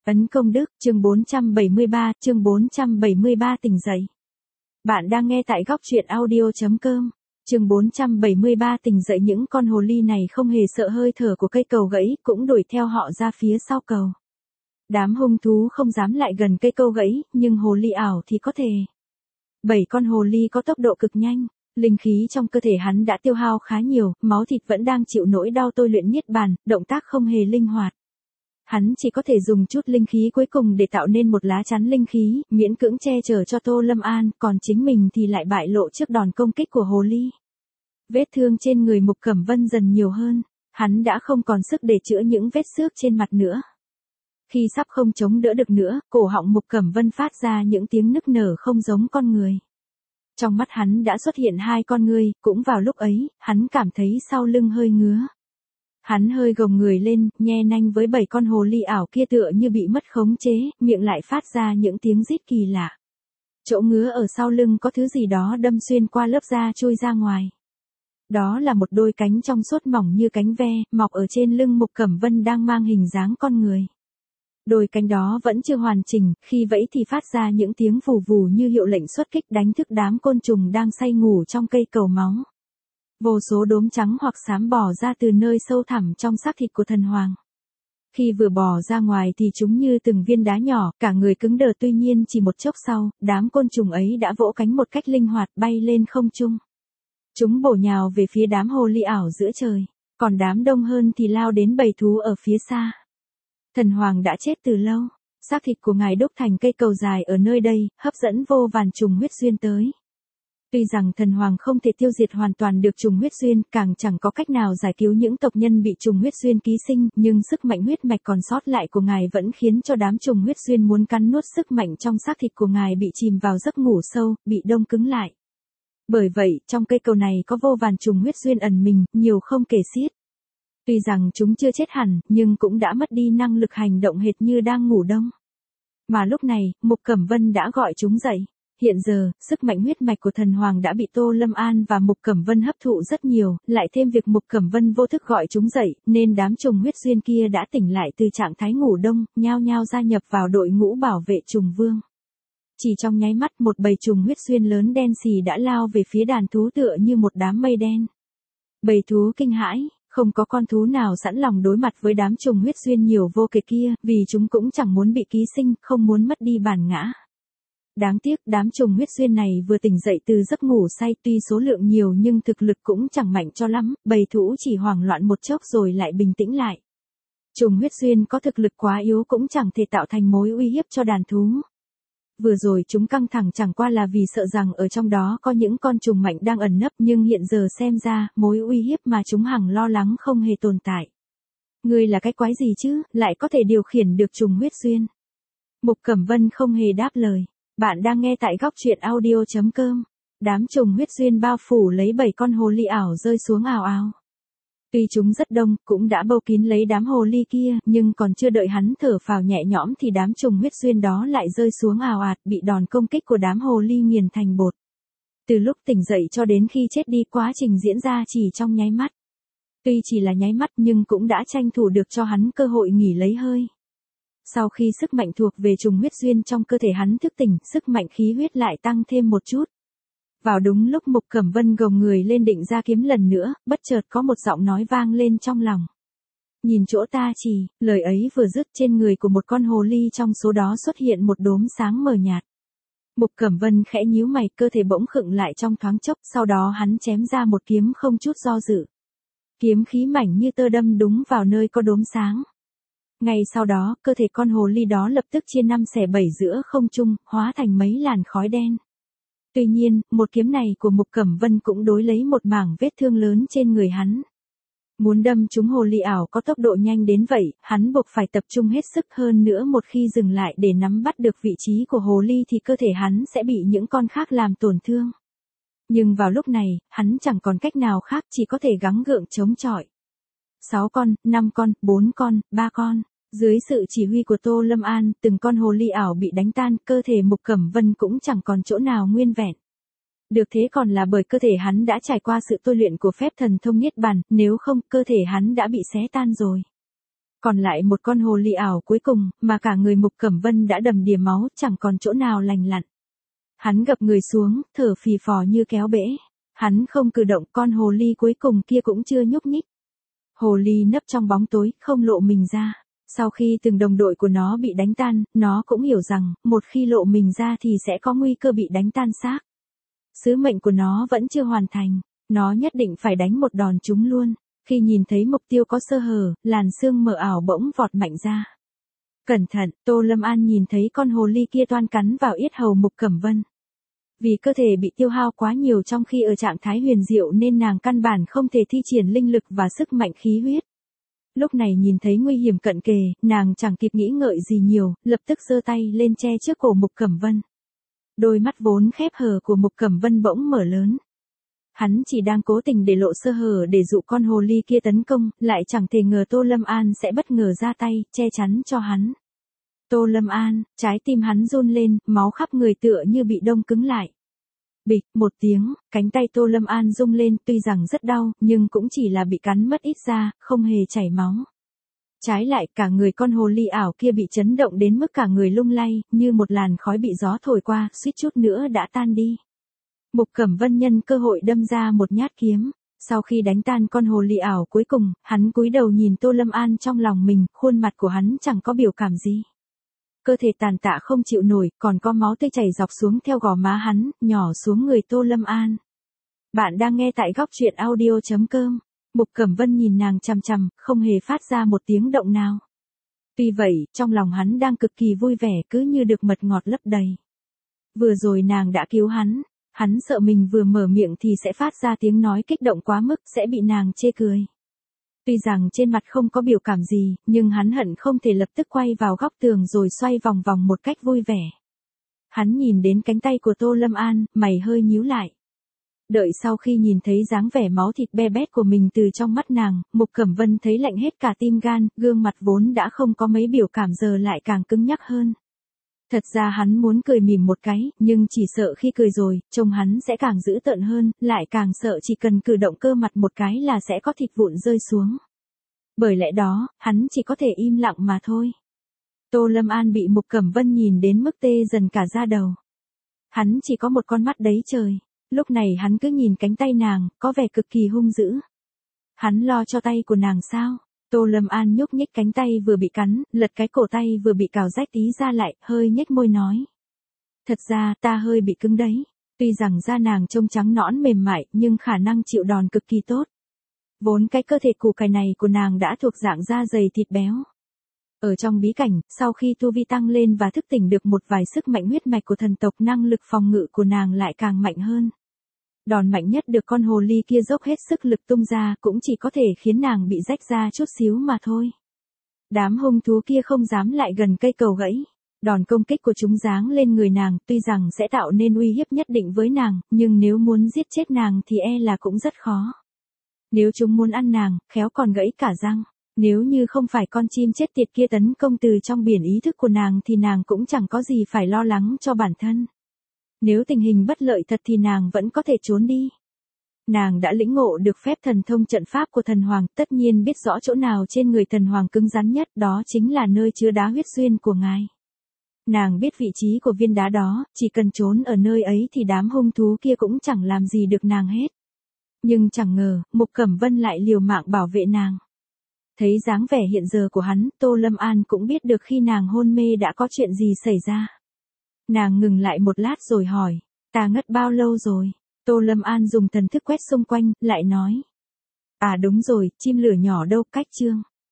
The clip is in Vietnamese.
Ấn công đức, chương 473 tỉnh dậy. Bạn đang nghe tại góc truyện audio.com. Chương 473 tỉnh dậy. Những con hồ ly này không hề sợ hơi thở của cây cầu gãy, cũng đuổi theo họ ra phía sau cầu. Đám hung thú không dám lại gần cây cầu gãy, nhưng hồ ly ảo thì có thể. 7 con hồ ly có tốc độ cực nhanh, linh khí trong cơ thể hắn đã tiêu hao khá nhiều, máu thịt vẫn đang chịu nỗi đau tôi luyện niết bàn, động tác không hề linh hoạt. Hắn chỉ có thể dùng chút linh khí cuối cùng để tạo nên một lá chắn linh khí, miễn cưỡng che chở cho Tô Lâm An, còn chính mình thì lại bại lộ trước đòn công kích của hồ ly. Vết thương trên người Mục Cẩm Vân dần nhiều hơn, hắn đã không còn sức để chữa những vết xước trên mặt nữa. Khi sắp không chống đỡ được nữa, cổ họng Mục Cẩm Vân phát ra những tiếng nức nở không giống con người. Trong mắt hắn đã xuất hiện 2 con ngươi, cũng vào lúc ấy, hắn cảm thấy sau lưng hơi ngứa. Hắn hơi gồng người lên, nhe nanh với 7 con hồ ly ảo kia tựa như bị mất khống chế, miệng lại phát ra những tiếng rít kỳ lạ. Chỗ ngứa ở sau lưng có thứ gì đó đâm xuyên qua lớp da chui ra ngoài. Đó là một đôi cánh trong suốt mỏng như cánh ve, mọc ở trên lưng Mục Cẩm Vân đang mang hình dáng con người. Đôi cánh đó vẫn chưa hoàn chỉnh, khi vẫy thì phát ra những tiếng vù vù như hiệu lệnh xuất kích đánh thức đám côn trùng đang say ngủ trong cây cầu máu. Vô số đốm trắng hoặc xám bò ra từ nơi sâu thẳm trong xác thịt của thần hoàng. Khi vừa bò ra ngoài thì chúng như từng viên đá nhỏ, cả người cứng đờ, tuy nhiên chỉ một chốc sau, đám côn trùng ấy đã vỗ cánh một cách linh hoạt bay lên không trung. Chúng bổ nhào về phía đám hồ ly ảo giữa trời, còn đám đông hơn thì lao đến bầy thú ở phía xa. Thần hoàng đã chết từ lâu, xác thịt của ngài đúc thành cây cầu dài ở nơi đây, hấp dẫn vô vàn trùng huyết xuyên tới. Tuy rằng thần hoàng không thể tiêu diệt hoàn toàn được trùng huyết xuyên, càng chẳng có cách nào giải cứu những tộc nhân bị trùng huyết xuyên ký sinh, nhưng sức mạnh huyết mạch còn sót lại của ngài vẫn khiến cho đám trùng huyết xuyên muốn cắn nuốt sức mạnh trong xác thịt của ngài bị chìm vào giấc ngủ sâu, bị đông cứng lại. Bởi vậy, trong cây cầu này có vô vàn trùng huyết xuyên ẩn mình, nhiều không kể xiết. Tuy rằng chúng chưa chết hẳn, nhưng cũng đã mất đi năng lực hành động hệt như đang ngủ đông. Mà lúc này, Mục Cẩm Vân đã gọi chúng dậy. Hiện giờ, sức mạnh huyết mạch của thần hoàng đã bị Tô Lâm An và Mục Cẩm Vân hấp thụ rất nhiều, lại thêm việc Mục Cẩm Vân vô thức gọi chúng dậy, nên đám trùng huyết xuyên kia đã tỉnh lại từ trạng thái ngủ đông, nhao nhao gia nhập vào đội ngũ bảo vệ trùng vương. Chỉ trong nháy mắt, một bầy trùng huyết xuyên lớn đen xì đã lao về phía đàn thú tựa như một đám mây đen. Bầy thú kinh hãi, không có con thú nào sẵn lòng đối mặt với đám trùng huyết xuyên nhiều vô kể kia, vì chúng cũng chẳng muốn bị ký sinh, không muốn mất đi bản ngã. Đáng tiếc, đám trùng huyết xuyên này vừa tỉnh dậy từ giấc ngủ say, tuy số lượng nhiều nhưng thực lực cũng chẳng mạnh cho lắm, bầy thú chỉ hoảng loạn một chốc rồi lại bình tĩnh lại. Trùng huyết xuyên có thực lực quá yếu cũng chẳng thể tạo thành mối uy hiếp cho đàn thú. Vừa rồi chúng căng thẳng chẳng qua là vì sợ rằng ở trong đó có những con trùng mạnh đang ẩn nấp, nhưng hiện giờ xem ra, mối uy hiếp mà chúng hằng lo lắng không hề tồn tại. Ngươi là cái quái gì chứ, lại có thể điều khiển được trùng huyết xuyên? Mục Cẩm Vân không hề đáp lời. Bạn đang nghe tại góc truyện audio.com. Đám trùng huyết xuyên bao phủ lấy 7 con hồ ly ảo rơi xuống ào ào. Tuy chúng rất đông, cũng đã bâu kín lấy đám hồ ly kia, nhưng còn chưa đợi hắn thở phào nhẹ nhõm thì đám trùng huyết xuyên đó lại rơi xuống ào ạt, bị đòn công kích của đám hồ ly nghiền thành bột. Từ lúc tỉnh dậy cho đến khi chết đi, quá trình diễn ra chỉ trong nháy mắt. Tuy chỉ là nháy mắt nhưng cũng đã tranh thủ được cho hắn cơ hội nghỉ lấy hơi. Sau khi sức mạnh thuộc về trùng huyết xuyên trong cơ thể hắn thức tỉnh, sức mạnh khí huyết lại tăng thêm một chút. Vào đúng lúc Mục Cẩm Vân gồng người lên định ra kiếm lần nữa, bất chợt có một giọng nói vang lên trong lòng. Nhìn chỗ ta chỉ, lời ấy vừa dứt, trên người của một con hồ ly trong số đó xuất hiện một đốm sáng mờ nhạt. Mục Cẩm Vân khẽ nhíu mày, cơ thể bỗng khựng lại trong thoáng chốc, sau đó hắn chém ra một kiếm không chút do dự. Kiếm khí mảnh như tơ đâm đúng vào nơi có đốm sáng. Ngay sau đó, cơ thể con hồ ly đó lập tức chia 5 xẻ 7 giữa không trung, hóa thành mấy làn khói đen. Tuy nhiên, một kiếm này của Mục Cẩm Vân cũng đối lấy một mảng vết thương lớn trên người hắn. Muốn đâm trúng hồ ly ảo có tốc độ nhanh đến vậy, hắn buộc phải tập trung hết sức, hơn nữa một khi dừng lại để nắm bắt được vị trí của hồ ly thì cơ thể hắn sẽ bị những con khác làm tổn thương. Nhưng vào lúc này, hắn chẳng còn cách nào khác, chỉ có thể gắng gượng chống chọi. 6 con, 5 con, 4 con, 3 con. Dưới sự chỉ huy của Tô Lâm An, từng con hồ ly ảo bị đánh tan, cơ thể Mục Cẩm Vân cũng chẳng còn chỗ nào nguyên vẹn. Được thế còn là bởi cơ thể hắn đã trải qua sự tôi luyện của phép thần thông niết bàn, nếu không, cơ thể hắn đã bị xé tan rồi. Còn lại một con hồ ly ảo cuối cùng, mà cả người Mục Cẩm Vân đã đầm đìa máu, chẳng còn chỗ nào lành lặn. Hắn gập người xuống, thở phì phò như kéo bể. Hắn không cử động, con hồ ly cuối cùng kia cũng chưa nhúc nhích. Hồ ly nấp trong bóng tối, không lộ mình ra. Sau khi từng đồng đội của nó bị đánh tan, nó cũng hiểu rằng, một khi lộ mình ra thì sẽ có nguy cơ bị đánh tan xác. Sứ mệnh của nó vẫn chưa hoàn thành, nó nhất định phải đánh một đòn trúng luôn. Khi nhìn thấy mục tiêu có sơ hở, làn sương mờ ảo bỗng vọt mạnh ra. Cẩn thận, Tô Lâm An nhìn thấy con hồ ly kia toan cắn vào yết hầu Mục Cẩm Vân. Vì cơ thể bị tiêu hao quá nhiều trong khi ở trạng thái huyền diệu nên nàng căn bản không thể thi triển linh lực và sức mạnh khí huyết. Lúc này nhìn thấy nguy hiểm cận kề, nàng chẳng kịp nghĩ ngợi gì nhiều, lập tức giơ tay lên che trước cổ Mục Cẩm Vân. Đôi mắt vốn khép hờ của Mục Cẩm Vân bỗng mở lớn. Hắn chỉ đang cố tình để lộ sơ hở để dụ con hồ ly kia tấn công, lại chẳng thể ngờ Tô Lâm An sẽ bất ngờ ra tay, che chắn cho hắn. Tô Lâm An, trái tim hắn run lên, máu khắp người tựa như bị đông cứng lại. Bịch, một tiếng, cánh tay Tô Lâm An rung lên, tuy rằng rất đau, nhưng cũng chỉ là bị cắn mất ít da, không hề chảy máu. Trái lại, cả người con hồ ly ảo kia bị chấn động đến mức cả người lung lay, như một làn khói bị gió thổi qua, suýt chút nữa đã tan đi. Mục Cẩm Vân nhân cơ hội đâm ra một nhát kiếm. Sau khi đánh tan con hồ ly ảo cuối cùng, hắn cúi đầu nhìn Tô Lâm An trong lòng mình, khuôn mặt của hắn chẳng có biểu cảm gì. Cơ thể tàn tạ không chịu nổi, còn có máu tươi chảy dọc xuống theo gò má hắn, nhỏ xuống người Tô Lâm An. Bạn đang nghe tại góc truyện audio.com. Mục Cẩm Vân nhìn nàng chằm chằm, không hề phát ra một tiếng động nào. Tuy vậy, trong lòng hắn đang cực kỳ vui vẻ, cứ như được mật ngọt lấp đầy. Vừa rồi nàng đã cứu hắn sợ mình vừa mở miệng thì sẽ phát ra tiếng nói kích động quá mức, sẽ bị nàng chê cười. Tuy rằng trên mặt không có biểu cảm gì, nhưng hắn hận không thể lập tức quay vào góc tường rồi xoay vòng vòng một cách vui vẻ. Hắn nhìn đến cánh tay của Tô Lâm An, mày hơi nhíu lại. Đợi sau khi nhìn thấy dáng vẻ máu thịt be bét của mình từ trong mắt nàng, Mục Cẩm Vân thấy lạnh hết cả tim gan, gương mặt vốn đã không có mấy biểu cảm giờ lại càng cứng nhắc hơn. Thật ra hắn muốn cười mỉm một cái, nhưng chỉ sợ khi cười rồi, trông hắn sẽ càng dữ tợn hơn, lại càng sợ chỉ cần cử động cơ mặt một cái là sẽ có thịt vụn rơi xuống. Bởi lẽ đó, hắn chỉ có thể im lặng mà thôi. Tô Lâm An bị Mục Cẩm Vân nhìn đến mức tê dần cả da đầu. Hắn chỉ có một con mắt đấy trời. Lúc này hắn cứ nhìn cánh tay nàng, có vẻ cực kỳ hung dữ. Hắn lo cho tay của nàng sao? Tô Lâm An nhúc nhích cánh tay vừa bị cắn, lật cái cổ tay vừa bị cào rách tí ra lại, hơi nhếch môi nói. Thật ra, ta hơi bị cứng đấy. Tuy rằng da nàng trông trắng nõn mềm mại, nhưng khả năng chịu đòn cực kỳ tốt. Vốn cái cơ thể củ cải này của nàng đã thuộc dạng da dày thịt béo. Ở trong bí cảnh, sau khi tu vi tăng lên và thức tỉnh được một vài sức mạnh huyết mạch của thần tộc, năng lực phòng ngự của nàng lại càng mạnh hơn. Đòn mạnh nhất được con hồ ly kia dốc hết sức lực tung ra cũng chỉ có thể khiến nàng bị rách ra chút xíu mà thôi. Đám hung thú kia không dám lại gần cây cầu gãy. Đòn công kích của chúng giáng lên người nàng tuy rằng sẽ tạo nên uy hiếp nhất định với nàng, nhưng nếu muốn giết chết nàng thì e là cũng rất khó. Nếu chúng muốn ăn nàng, khéo còn gãy cả răng. Nếu như không phải con chim chết tiệt kia tấn công từ trong biển ý thức của nàng thì nàng cũng chẳng có gì phải lo lắng cho bản thân. Nếu tình hình bất lợi thật thì nàng vẫn có thể trốn đi. Nàng đã lĩnh ngộ được phép thần thông trận pháp của thần hoàng, tất nhiên biết rõ chỗ nào trên người thần hoàng cứng rắn nhất, đó chính là nơi chứa đá huyết xuyên của ngài. Nàng biết vị trí của viên đá đó, chỉ cần trốn ở nơi ấy thì đám hung thú kia cũng chẳng làm gì được nàng hết. Nhưng chẳng ngờ, Mục Cẩm Vân lại liều mạng bảo vệ nàng. Thấy dáng vẻ hiện giờ của hắn, Tô Lâm An cũng biết được khi nàng hôn mê đã có chuyện gì xảy ra. Nàng ngừng lại một lát rồi hỏi, ta ngất bao lâu rồi? Tô Lâm An dùng thần thức quét xung quanh, lại nói. À đúng rồi, chim lửa nhỏ đâu, cách chương.